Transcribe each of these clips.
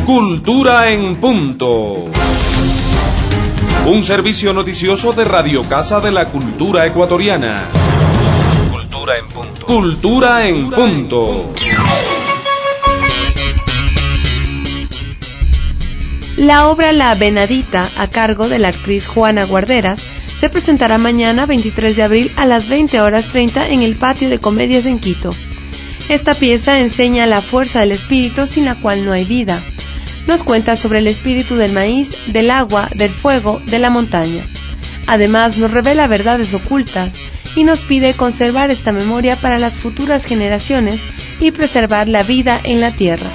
Cultura en Punto. Un servicio noticioso de Radio Casa de la Cultura Ecuatoriana. Cultura en Punto. Cultura en Punto. La obra La Venadita, a cargo de la actriz Juana Guarderas, se presentará mañana 23 de abril a las 20:30 en el Patio de Comedias en Quito. Esta pieza enseña la fuerza del espíritu sin la cual no hay vida. Nos cuenta sobre el espíritu del maíz, del agua, del fuego, de la montaña. Además, nos revela verdades ocultas y nos pide conservar esta memoria para las futuras generaciones y preservar la vida en la tierra.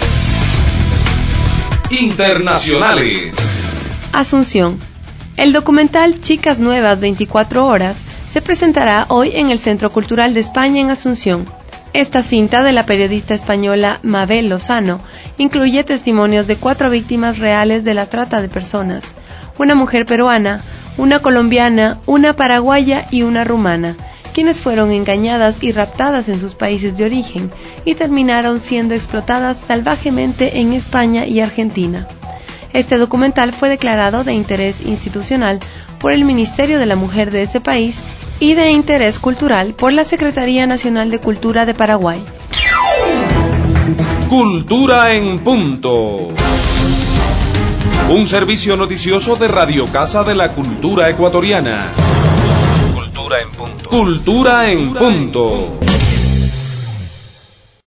Internacionales. Asunción. El documental Chicas Nuevas 24 horas se presentará hoy en el Centro Cultural de España en Asunción. Esta cinta de la periodista española Mabel Lozano incluye testimonios de 4 víctimas reales de la trata de personas: una mujer peruana, una colombiana, una paraguaya y una rumana, quienes fueron engañadas y raptadas en sus países de origen y terminaron siendo explotadas salvajemente en España y Argentina. Este documental fue declarado de interés institucional por el Ministerio de la Mujer de ese país y de interés cultural por la Secretaría Nacional de Cultura de Paraguay. Cultura en Punto. Un servicio noticioso de Radio Casa de la Cultura Ecuatoriana. Cultura en Punto. Cultura en Punto.